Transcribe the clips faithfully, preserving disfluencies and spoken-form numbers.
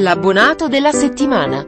L'abbonato della settimana.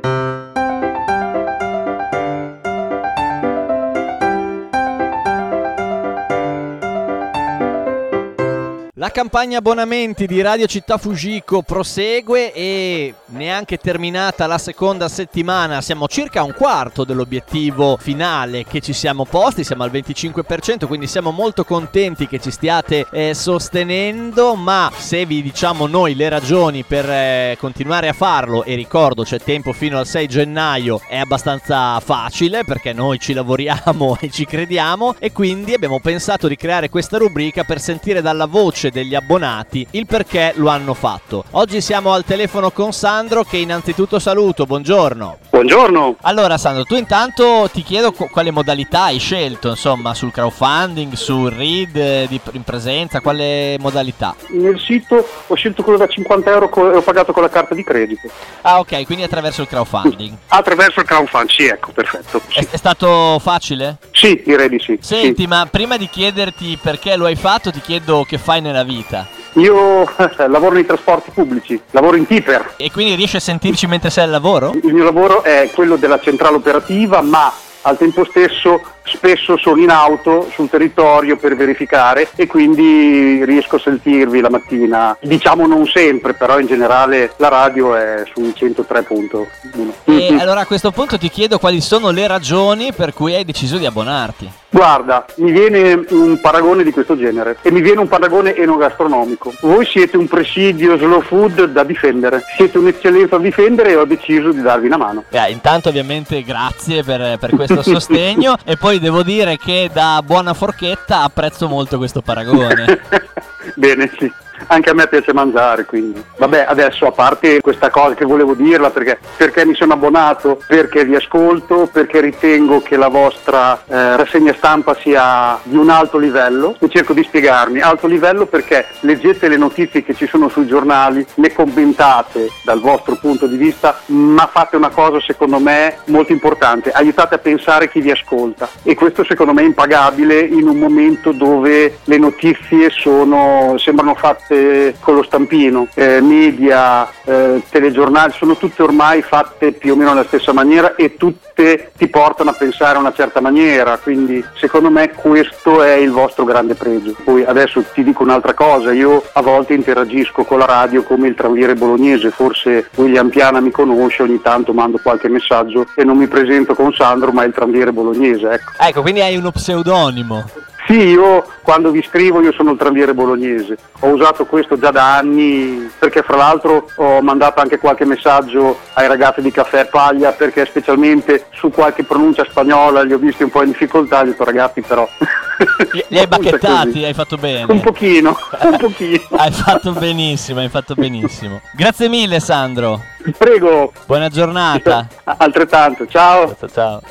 La campagna abbonamenti di Radio Città Fujiko prosegue e neanche terminata la seconda settimana, siamo circa a un quarto dell'obiettivo finale che ci siamo posti, siamo al venticinque per cento, quindi siamo molto contenti che ci stiate eh, sostenendo, ma se vi diciamo noi le ragioni per eh, continuare a farlo, e ricordo c'è tempo fino al sei gennaio, è abbastanza facile perché noi ci lavoriamo e ci crediamo, e quindi abbiamo pensato di creare questa rubrica per sentire dalla voce degli abbonati il perché lo hanno fatto. Oggi siamo al telefono con Sandro, che innanzitutto saluto. Buongiorno. Buongiorno. Allora Sandro, tu intanto ti chiedo qu- quale modalità hai scelto, insomma, sul crowdfunding, sul read, eh, di, in presenza, quale modalità? Nel sito ho scelto quello da cinquanta euro co- e ho pagato con la carta di credito. Ah, ok, quindi attraverso il crowdfunding. Attraverso il crowdfunding, sì, ecco, perfetto. Sì. È, è stato facile? Sì, direi di sì. Senti, sì. ma prima di chiederti perché lo hai fatto, ti chiedo che fai nella vita. Io lavoro nei trasporti pubblici, lavoro in Tiper. E quindi riesci a sentirci mentre sei al lavoro? Il mio lavoro è quello della centrale operativa, ma al tempo stesso spesso sono in auto sul territorio per verificare e quindi riesco a sentirvi la mattina, diciamo non sempre, però in generale la radio è sul centotré punto uno. E Mm-hmm. allora a questo punto ti chiedo quali sono le ragioni per cui hai deciso di abbonarti. Guarda, mi viene un paragone di questo genere e mi viene un paragone enogastronomico. Voi siete un presidio slow food da difendere, siete un'eccellenza da difendere e ho deciso di darvi una mano. Beh, intanto ovviamente grazie per, per questo sostegno e poi devo dire che da buona forchetta apprezzo molto questo paragone. Bene, sì. Anche a me piace mangiare, quindi vabbè, adesso a parte questa cosa che volevo dirla, perché, perché mi sono abbonato, perché vi ascolto, perché ritengo che la vostra eh, rassegna stampa sia di un alto livello, e cerco di spiegarmi. Alto livello perché leggete le notizie che ci sono sui giornali, le commentate dal vostro punto di vista, ma fate una cosa secondo me molto importante: aiutate a pensare chi vi ascolta, e questo secondo me è impagabile in un momento dove le notizie sono sembrano fatte con lo stampino, eh, media, eh, telegiornali, sono tutte ormai fatte più o meno nella stessa maniera e tutte ti portano a pensare a una certa maniera, quindi secondo me questo è il vostro grande pregio. Poi adesso ti dico un'altra cosa: io a volte interagisco con la radio come il tranviere bolognese, forse William Piana mi conosce, ogni tanto mando qualche messaggio e non mi presento con Sandro ma è il tranviere bolognese, ecco. Ecco, quindi hai uno pseudonimo. Sì, io quando vi scrivo io sono il tranviere bolognese, ho usato questo già da anni, perché fra l'altro ho mandato anche qualche messaggio ai ragazzi di Caffè Paglia, perché specialmente su qualche pronuncia spagnola li ho visti un po' in difficoltà, ho detto ragazzi però... Li, li hai bacchettati, hai fatto bene. Un pochino, un pochino. Hai fatto benissimo, hai fatto benissimo. Grazie mille Sandro. Prego. Buona giornata. Altrettanto, ciao. Ciao ciao.